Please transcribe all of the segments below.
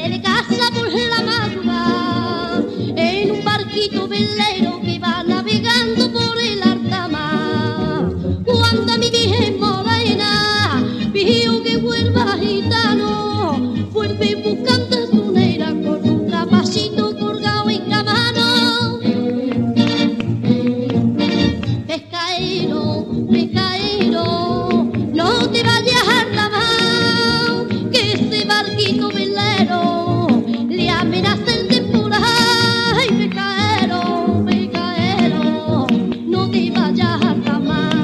sale de casa por la madrugada en un barquito velero que va navegando por el alta mar. Cuando a mi virgen morena vio que vuelva gitano, vuelve buscando a su negra con un capacito colgado en la mano. Pescaero, pescaero, no te vayas a arramar, que ese barquito velero le amenaza el temporal. Ay, pescaero, pescaero, no te vayas a arramar.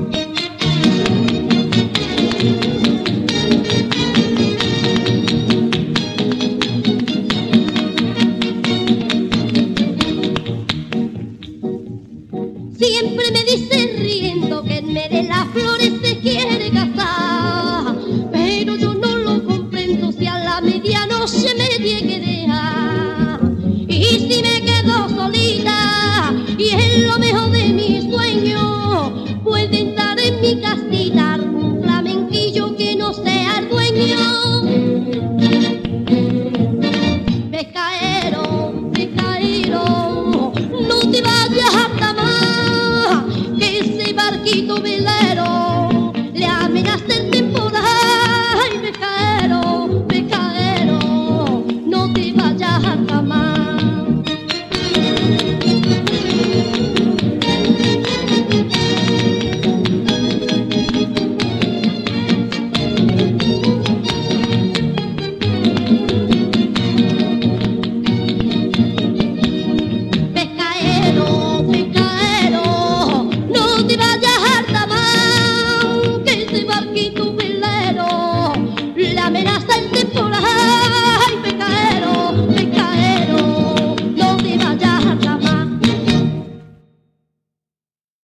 Siempre me dice riendo que en medio de las flores se quiere casar, pero yo no lo comprendo si a la medianoche